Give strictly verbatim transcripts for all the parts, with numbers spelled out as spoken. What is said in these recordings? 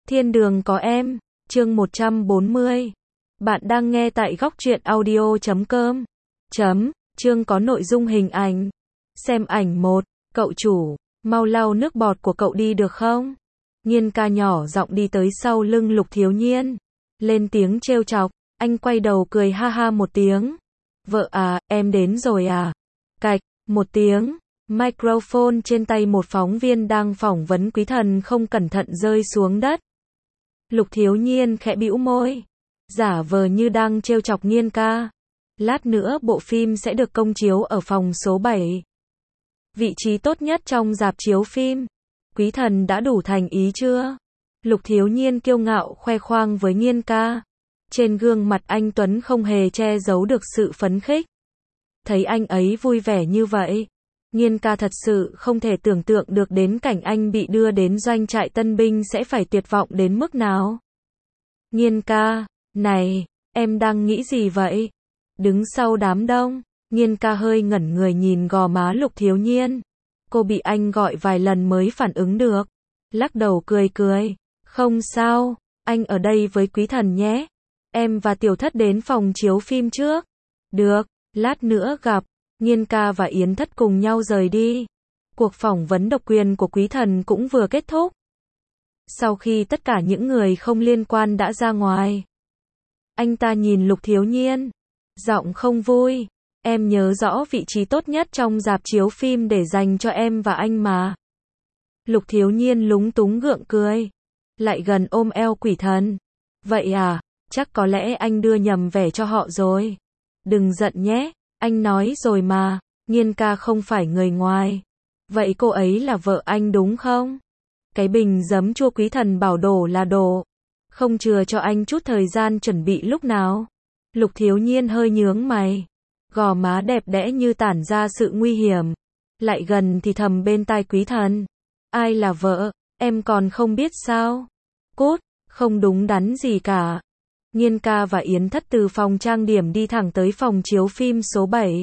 Thiên đường có em, chương một trăm bốn mươi. Bạn đang nghe tại góc truyện audio chấm com. Chấm, chương có nội dung hình ảnh. Xem ảnh một, cậu chủ, mau lau nước bọt của cậu đi được không? Nhiên ca nhỏ giọng đi tới sau lưng Lục Thiếu Nhiên. Lên tiếng trêu chọc, anh quay đầu cười ha ha một tiếng. Vợ à, em đến rồi à? Cạch, một tiếng. Microphone trên tay một phóng viên đang phỏng vấn Quý Thần không cẩn thận rơi xuống đất. Lục Thiếu Nhiên khẽ bĩu môi, giả vờ như đang trêu chọc Nhiên ca. Lát nữa bộ phim sẽ được công chiếu ở phòng số bảy. Vị trí tốt nhất trong rạp chiếu phim. Quý Thần đã đủ thành ý chưa? Lục Thiếu Nhiên kiêu ngạo khoe khoang với Nhiên ca. Trên gương mặt anh Tuấn không hề che giấu được sự phấn khích. Thấy anh ấy vui vẻ như vậy, Nhiên ca thật sự không thể tưởng tượng được đến cảnh anh bị đưa đến doanh trại tân binh sẽ phải tuyệt vọng đến mức nào. Nhiên ca, này, em đang nghĩ gì vậy? Đứng sau đám đông, Nhiên ca hơi ngẩn người nhìn gò má Lục Thiếu Nhiên. Cô bị anh gọi vài lần mới phản ứng được. Lắc đầu cười cười. Không sao, anh ở đây với Quý Thần nhé. Em và Tiểu Thất đến phòng chiếu phim trước. Được, lát nữa gặp. Nhiên ca và Yến Thất cùng nhau rời đi. Cuộc phỏng vấn độc quyền của Quý Thần cũng vừa kết thúc. Sau khi tất cả những người không liên quan đã ra ngoài, anh ta nhìn Lục Thiếu Nhiên, giọng không vui. Em nhớ rõ vị trí tốt nhất trong rạp chiếu phim để dành cho em và anh mà. Lục Thiếu Nhiên lúng túng gượng cười, lại gần ôm eo Quý Thần. Vậy à, chắc có lẽ anh đưa nhầm vẻ cho họ rồi. Đừng giận nhé. Anh nói rồi mà, Nhiên ca không phải người ngoài. Vậy cô ấy là vợ anh đúng không? Cái bình giấm chua Quý Thần bảo đổ là đổ. Không chừa cho anh chút thời gian chuẩn bị lúc nào. Lục Thiếu Nhiên hơi nhướng mày. Gò má đẹp đẽ như tản ra sự nguy hiểm. Lại gần thì thầm bên tai Quý Thần. Ai là vợ, em còn không biết sao? Cút, không đúng đắn gì cả. Nhiên ca và Yến Thất từ phòng trang điểm đi thẳng tới phòng chiếu phim số bảy.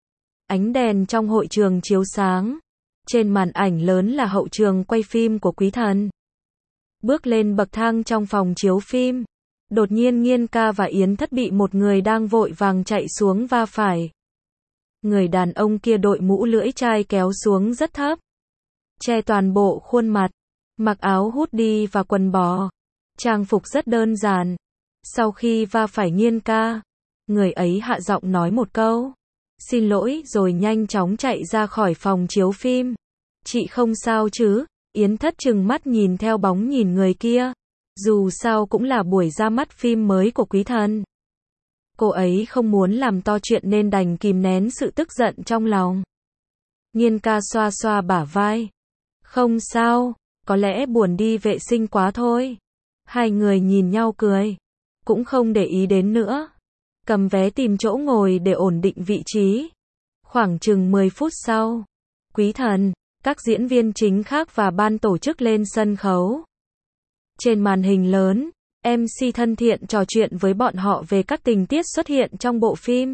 Ánh đèn trong hội trường chiếu sáng. Trên màn ảnh lớn là hậu trường quay phim của Quý Thần. Bước lên bậc thang trong phòng chiếu phim. Đột nhiên Nhiên ca và Yến Thất bị một người đang vội vàng chạy xuống va phải. Người đàn ông kia đội mũ lưỡi chai kéo xuống rất thấp, che toàn bộ khuôn mặt, mặc áo hoodie và quần bò. Trang phục rất đơn giản. Sau khi va phải Nhiên ca, người ấy hạ giọng nói một câu xin lỗi rồi nhanh chóng chạy ra khỏi phòng chiếu phim. Chị không sao chứ? Yến Thất trừng mắt nhìn theo bóng nhìn người kia. Dù sao cũng là buổi ra mắt phim mới của Quý Thần. Cô ấy không muốn làm to chuyện nên đành kìm nén sự tức giận trong lòng. Nhiên ca xoa xoa bả vai. Không sao, có lẽ buồn đi vệ sinh quá thôi. Hai người nhìn nhau cười, cũng không để ý đến nữa. Cầm vé tìm chỗ ngồi để ổn định vị trí. Khoảng chừng mười phút sau, Quý Thần, các diễn viên chính khác và ban tổ chức lên sân khấu. Trên màn hình lớn, em xê thân thiện trò chuyện với bọn họ về các tình tiết xuất hiện trong bộ phim.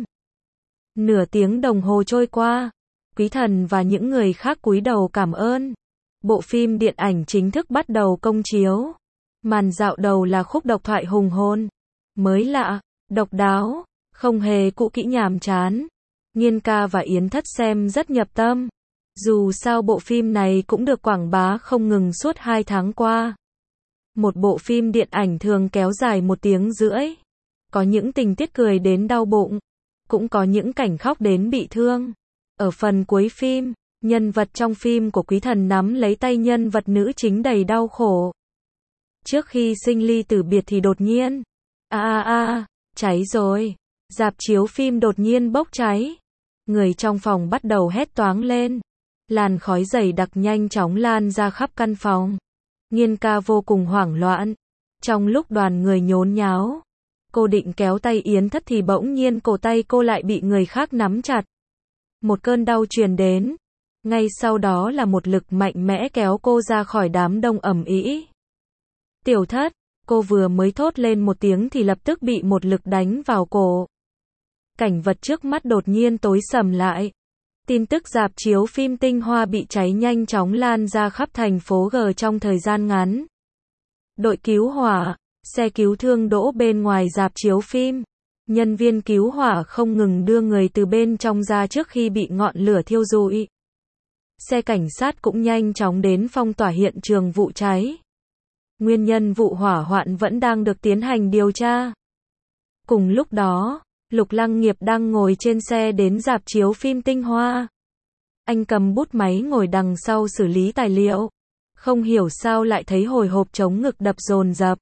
Nửa tiếng đồng hồ trôi qua, Quý Thần và những người khác cúi đầu cảm ơn. Bộ phim điện ảnh chính thức bắt đầu công chiếu. Màn dạo đầu là khúc độc thoại hùng hồn, mới lạ, độc đáo, không hề cũ kỹ nhàm chán. Nhiên ca và Yến Thất xem rất nhập tâm. Dù sao bộ phim này cũng được quảng bá không ngừng suốt hai tháng qua. Một bộ phim điện ảnh thường kéo dài một tiếng rưỡi. Có những tình tiết cười đến đau bụng, cũng có những cảnh khóc đến bị thương. Ở phần cuối phim, nhân vật trong phim của Quý Thần nắm lấy tay nhân vật nữ chính đầy đau khổ. Trước khi sinh ly tử biệt thì đột nhiên, a a a, cháy rồi. Rạp chiếu phim đột nhiên bốc cháy. Người trong phòng bắt đầu hét toáng lên. Làn khói dày đặc nhanh chóng lan ra khắp căn phòng. Nhiên ca vô cùng hoảng loạn. Trong lúc đoàn người nhốn nháo, cô định kéo tay Yến Thất thì bỗng nhiên cổ tay cô lại bị người khác nắm chặt. Một cơn đau truyền đến. Ngay sau đó là một lực mạnh mẽ kéo cô ra khỏi đám đông ầm ĩ. Tiểu Thất, cô vừa mới thốt lên một tiếng thì lập tức bị một lực đánh vào cổ. Cảnh vật trước mắt đột nhiên tối sầm lại. Tin tức rạp chiếu phim Tinh Hoa bị cháy nhanh chóng lan ra khắp thành phố G trong thời gian ngắn. Đội cứu hỏa, xe cứu thương đỗ bên ngoài rạp chiếu phim. Nhân viên cứu hỏa không ngừng đưa người từ bên trong ra trước khi bị ngọn lửa thiêu rụi. Xe cảnh sát cũng nhanh chóng đến phong tỏa hiện trường vụ cháy. Nguyên nhân vụ hỏa hoạn vẫn đang được tiến hành điều tra. Cùng lúc đó, Lục Lăng Nghiệp đang ngồi trên xe đến rạp chiếu phim Tinh Hoa. Anh cầm bút máy ngồi đằng sau xử lý tài liệu. Không hiểu sao lại thấy hồi hộp chống ngực đập dồn dập.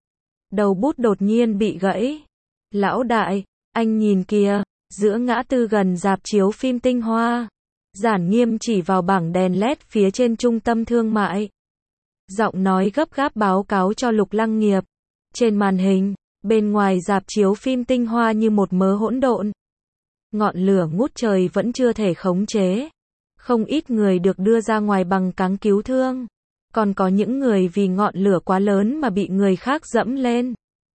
Đầu bút đột nhiên bị gãy. Lão đại, anh nhìn kìa, giữa ngã tư gần rạp chiếu phim Tinh Hoa. Giản Nghiêm chỉ vào bảng đèn led phía trên trung tâm thương mại. Giọng nói gấp gáp báo cáo cho Lục Lăng Nghiệp. Trên màn hình, bên ngoài rạp chiếu phim Tinh Hoa như một mớ hỗn độn. Ngọn lửa ngút trời vẫn chưa thể khống chế. Không ít người được đưa ra ngoài bằng cáng cứu thương. Còn có những người vì ngọn lửa quá lớn mà bị người khác dẫm lên.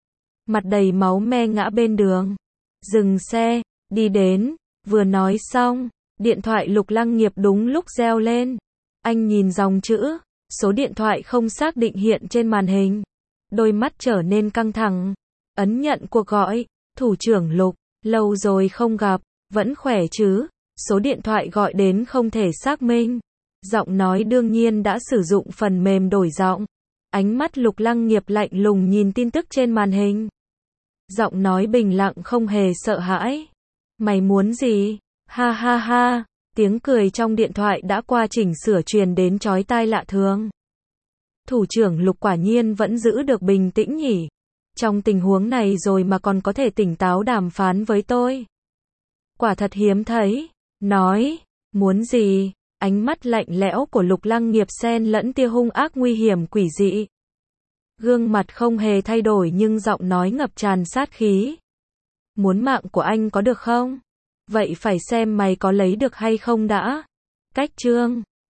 Mặt đầy máu me ngã bên đường. Dừng xe, đi đến, vừa nói xong, điện thoại Lục Lăng Nghiệp đúng lúc reo lên. Anh nhìn dòng chữ, số điện thoại không xác định hiện trên màn hình. Đôi mắt trở nên căng thẳng. Ấn nhận cuộc gọi, thủ trưởng Lục, lâu rồi không gặp, vẫn khỏe chứ? Số điện thoại gọi đến không thể xác minh. Giọng nói đương nhiên đã sử dụng phần mềm đổi giọng. Ánh mắt Lục Lăng Nghiệp lạnh lùng nhìn tin tức trên màn hình. Giọng nói bình lặng không hề sợ hãi. Mày muốn gì? Ha ha ha, tiếng cười trong điện thoại đã qua chỉnh sửa truyền đến chói tai lạ thường. Thủ trưởng Lục quả nhiên vẫn giữ được bình tĩnh nhỉ. Trong tình huống này rồi mà còn có thể tỉnh táo đàm phán với tôi. Quả thật hiếm thấy. Nói, muốn gì? Ánh mắt lạnh lẽo của Lục Lăng Nghiệp xen lẫn tia hung ác nguy hiểm quỷ dị. Gương mặt không hề thay đổi nhưng giọng nói ngập tràn sát khí. Muốn mạng của anh có được không? Vậy phải xem mày có lấy được hay không đã. Cách chương